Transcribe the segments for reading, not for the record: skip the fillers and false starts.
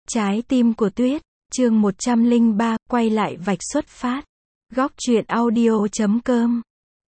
Trái tim của tuyết, chương 103, quay lại vạch xuất phát. Góc truyện audio.com.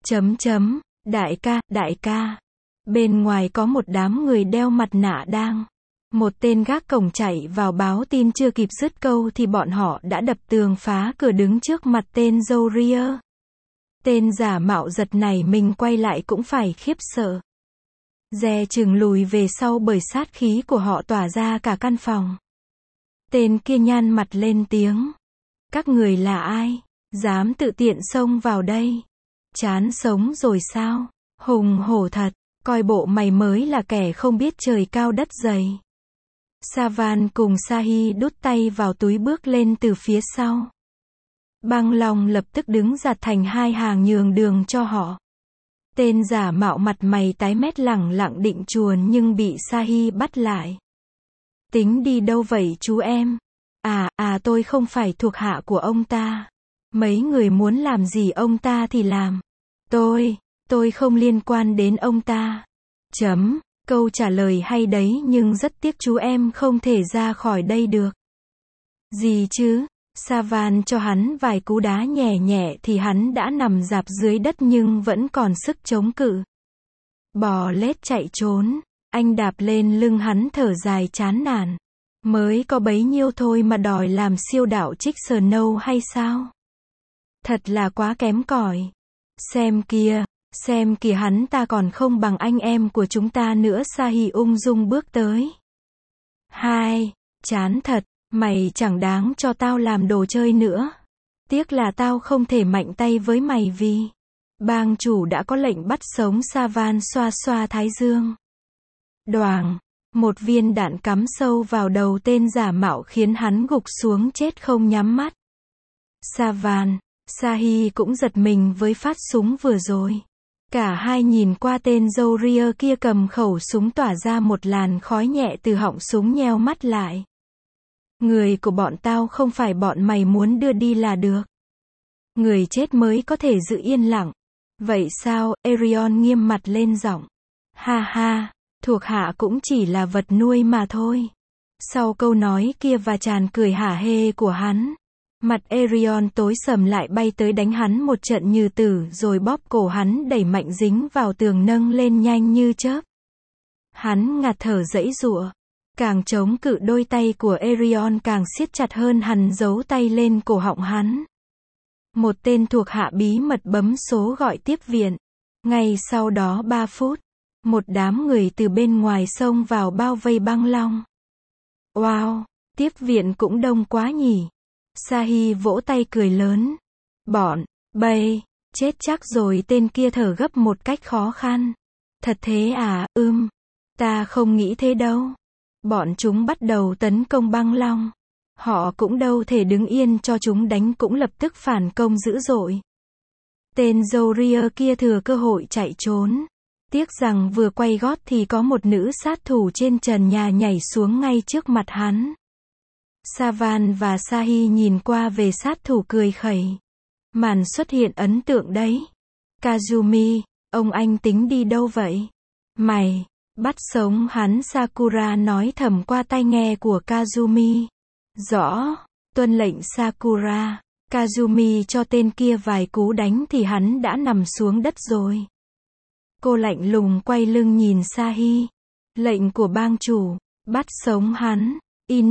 Đại ca. Bên ngoài có một đám người đeo mặt nạ đang. Một tên gác cổng chạy vào báo tin, chưa kịp dứt câu thì bọn họ đã đập tường phá cửa đứng trước mặt tên Zoria. Tên giả mạo giật này mình quay lại cũng phải khiếp sợ. Dè chừng lùi về sau bởi sát khí của họ tỏa ra cả căn phòng. Tên kia nhăn mặt lên tiếng. Các người là ai? Dám tự tiện xông vào đây? Chán sống rồi sao? Hùng hổ thật, coi bộ mày mới là kẻ không biết trời cao đất dày. Savan cùng Sahi đút tay vào túi bước lên từ phía sau. Băng Long lập tức đứng giạt thành hai hàng nhường đường cho họ. Tên giả mạo mặt mày tái mét lẳng lặng định chuồn nhưng bị Sahi bắt lại. Tính đi đâu vậy chú em? Tôi không phải thuộc hạ của ông ta. Mấy người muốn làm gì ông ta thì làm. Tôi không liên quan đến ông ta. Câu trả lời hay đấy nhưng rất tiếc chú em không thể ra khỏi đây được. Gì chứ? Savan cho hắn vài cú đá nhẹ nhẹ thì hắn đã nằm rạp dưới đất nhưng vẫn còn sức chống cự. Bò lết chạy trốn. Anh đạp lên lưng hắn thở dài chán nản. Mới có bấy nhiêu thôi mà đòi làm siêu đạo trích Snow hay sao? Thật là quá kém cỏi. Xem kìa hắn ta còn không bằng anh em của chúng ta nữa. Sahi ung dung bước tới. Chán thật, mày chẳng đáng cho tao làm đồ chơi nữa. Tiếc là tao không thể mạnh tay với mày vì bang chủ đã có lệnh bắt sống. Savan xoa xoa thái dương. Đoàng, một viên đạn cắm sâu vào đầu tên giả mạo khiến hắn gục xuống chết không nhắm mắt. Savan, Sahi cũng giật mình với phát súng vừa rồi. Cả hai nhìn qua tên Zoria kia cầm khẩu súng tỏa ra một làn khói nhẹ từ họng súng, nheo mắt lại. Người của bọn tao không phải bọn mày muốn đưa đi là được. Người chết mới có thể giữ yên lặng. Vậy sao? Arion nghiêm mặt lên giọng. Ha, thuộc hạ cũng chỉ là vật nuôi mà thôi. Sau câu nói kia và tràn cười hả hê của hắn, mặt Arion tối sầm lại, bay tới đánh hắn một trận như tử rồi bóp cổ hắn đẩy mạnh dính vào tường, nâng lên nhanh như chớp. Hắn ngạt thở giãy giụa. Càng chống cự, đôi tay của Arion càng siết chặt hơn, hắn giấu tay lên cổ họng hắn. Một tên thuộc hạ bí mật bấm số gọi tiếp viện. Ngay sau đó 3 phút, một đám người từ bên ngoài xông vào bao vây Băng Long. Wow, tiếp viện cũng đông quá nhỉ. Sahi vỗ tay cười lớn. Bọn bay, chết chắc rồi. Tên kia thở gấp một cách khó khăn. Thật thế à? Ta không nghĩ thế đâu. Bọn chúng bắt đầu tấn công Băng Long. Họ cũng đâu thể đứng yên cho chúng đánh, cũng lập tức phản công dữ dội. Tên Zoria kia thừa cơ hội chạy trốn. Tiếc rằng vừa quay gót thì có một nữ sát thủ trên trần nhà nhảy xuống ngay trước mặt hắn. Savan và Sahi nhìn qua về sát thủ cười khẩy. Màn xuất hiện ấn tượng đấy. Kazumi, ông anh tính đi đâu vậy? Mày bắt sống hắn. Sakura nói thầm qua tai nghe của Kazumi. Rõ, tuân lệnh Sakura. Kazumi cho tên kia vài cú đánh thì hắn đã nằm xuống đất rồi. Cô lạnh lùng quay lưng nhìn Sahi. Lệnh của bang chủ, bắt sống hắn.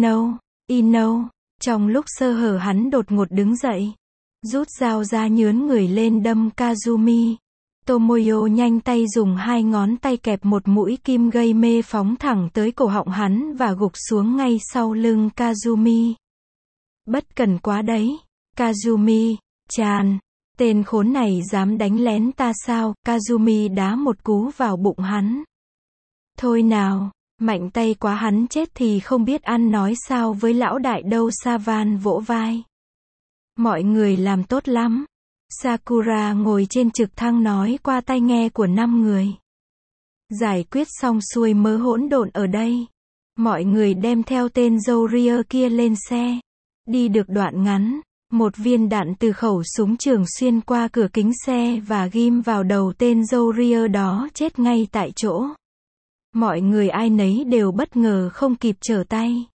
Ino. Trong lúc sơ hở hắn đột ngột đứng dậy, rút dao ra nhướn người lên đâm Kazumi. Tomoyo nhanh tay dùng 2 ngón tay kẹp một mũi kim gây mê phóng thẳng tới cổ họng hắn và gục xuống ngay sau lưng Kazumi. Bất cần quá đấy. Kazumi, chàn. Tên khốn này dám đánh lén ta sao? Kazumi đá một cú vào bụng hắn. Thôi nào, mạnh tay quá, hắn chết thì không biết ăn nói sao với lão đại đâu. Savan vỗ vai. Mọi người làm tốt lắm. Sakura ngồi trên trực thăng nói qua tai nghe của 5 người. Giải quyết xong xuôi mớ hỗn độn ở đây. Mọi người đem theo tên Zoria kia lên xe. Đi được đoạn ngắn, một viên đạn từ khẩu súng trường xuyên qua cửa kính xe và ghim vào đầu tên Zoria đó, chết ngay tại chỗ. Mọi người ai nấy đều bất ngờ không kịp trở tay.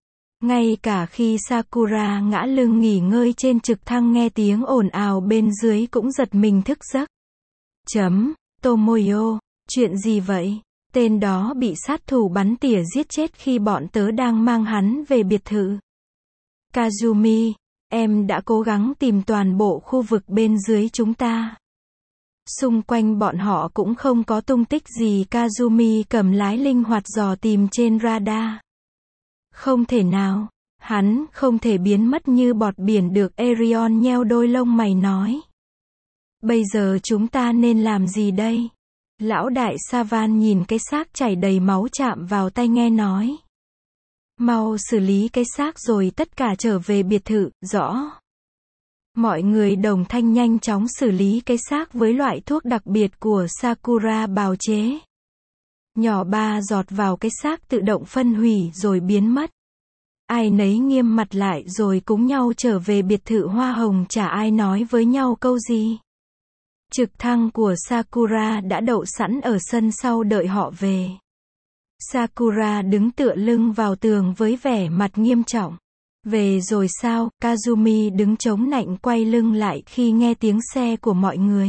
Ngay cả khi Sakura ngã lưng nghỉ ngơi trên trực thăng nghe tiếng ồn ào bên dưới cũng giật mình thức giấc. Tomoyo, chuyện gì vậy? Tên đó bị sát thủ bắn tỉa giết chết khi bọn tớ đang mang hắn về biệt thự. Kazumi, em đã cố gắng tìm toàn bộ khu vực bên dưới chúng ta. Xung quanh bọn họ cũng không có tung tích gì. Kazumi cầm lái linh hoạt dò tìm trên radar. Không thể nào, hắn không thể biến mất như bọt biển được. Erion nheo đôi lông mày nói. Bây giờ chúng ta nên làm gì đây? Lão đại Savan nhìn cái xác chảy đầy máu chạm vào tai nghe nói. Mau xử lý cái xác rồi tất cả trở về biệt thự, rõ. Mọi người đồng thanh nhanh chóng xử lý cái xác với loại thuốc đặc biệt của Sakura bào chế. Nhỏ 3 giọt vào cái xác tự động phân hủy rồi biến mất. Ai nấy nghiêm mặt lại rồi cúng nhau trở về biệt thự hoa hồng, chả ai nói với nhau câu gì. Trực thăng của Sakura đã đậu sẵn ở sân sau đợi họ về. Sakura đứng tựa lưng vào tường với vẻ mặt nghiêm trọng. Về rồi sao? Kazumi đứng chống nạnh quay lưng lại khi nghe tiếng xe của mọi người.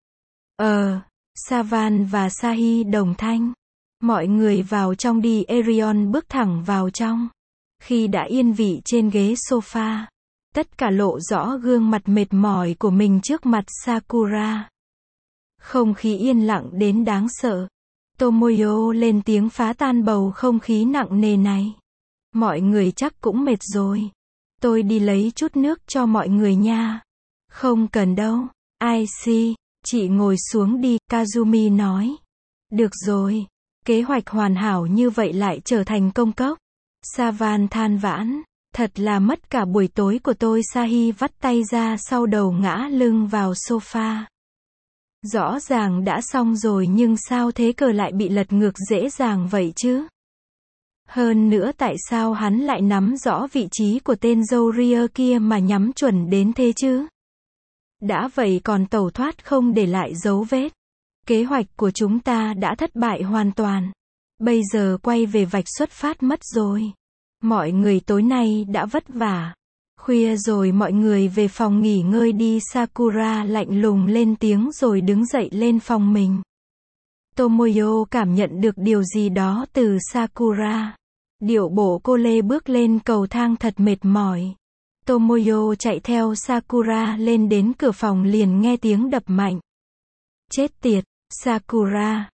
Savan và Sahi đồng thanh. Mọi người vào trong đi. Erion bước thẳng vào trong. Khi đã yên vị trên ghế sofa, tất cả lộ rõ gương mặt mệt mỏi của mình trước mặt Sakura. Không khí yên lặng đến đáng sợ. Tomoyo lên tiếng phá tan bầu không khí nặng nề này. Mọi người chắc cũng mệt rồi. Tôi đi lấy chút nước cho mọi người nha. Không cần đâu. Aishi, chị ngồi xuống đi, Kazumi nói. Được rồi. Kế hoạch hoàn hảo như vậy lại trở thành công cốc. Savan than vãn. Thật là mất cả buổi tối của tôi. Sahi vắt tay ra sau đầu ngã lưng vào sofa. Rõ ràng đã xong rồi nhưng sao thế cờ lại bị lật ngược dễ dàng vậy chứ? Hơn nữa tại sao hắn lại nắm rõ vị trí của tên Zoria kia mà nhắm chuẩn đến thế chứ? Đã vậy còn tẩu thoát không để lại dấu vết. Kế hoạch của chúng ta đã thất bại hoàn toàn. Bây giờ quay về vạch xuất phát mất rồi. Mọi người tối nay đã vất vả. Khuya rồi mọi người về phòng nghỉ ngơi đi. Sakura lạnh lùng lên tiếng rồi đứng dậy lên phòng mình. Tomoyo cảm nhận được điều gì đó từ Sakura. Điệu bộ cô lê bước lên cầu thang thật mệt mỏi. Tomoyo chạy theo Sakura lên đến cửa phòng liền nghe tiếng đập mạnh. Chết tiệt, Sakura.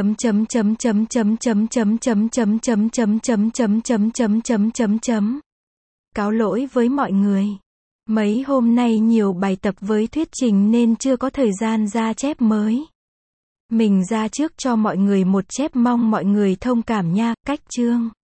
Cáo lỗi với mọi người. Mấy hôm nay nhiều bài tập với thuyết trình nên chưa có thời gian ra chép mới. Mình ra trước cho mọi người một chép, mong mọi người thông cảm nha. Cách chương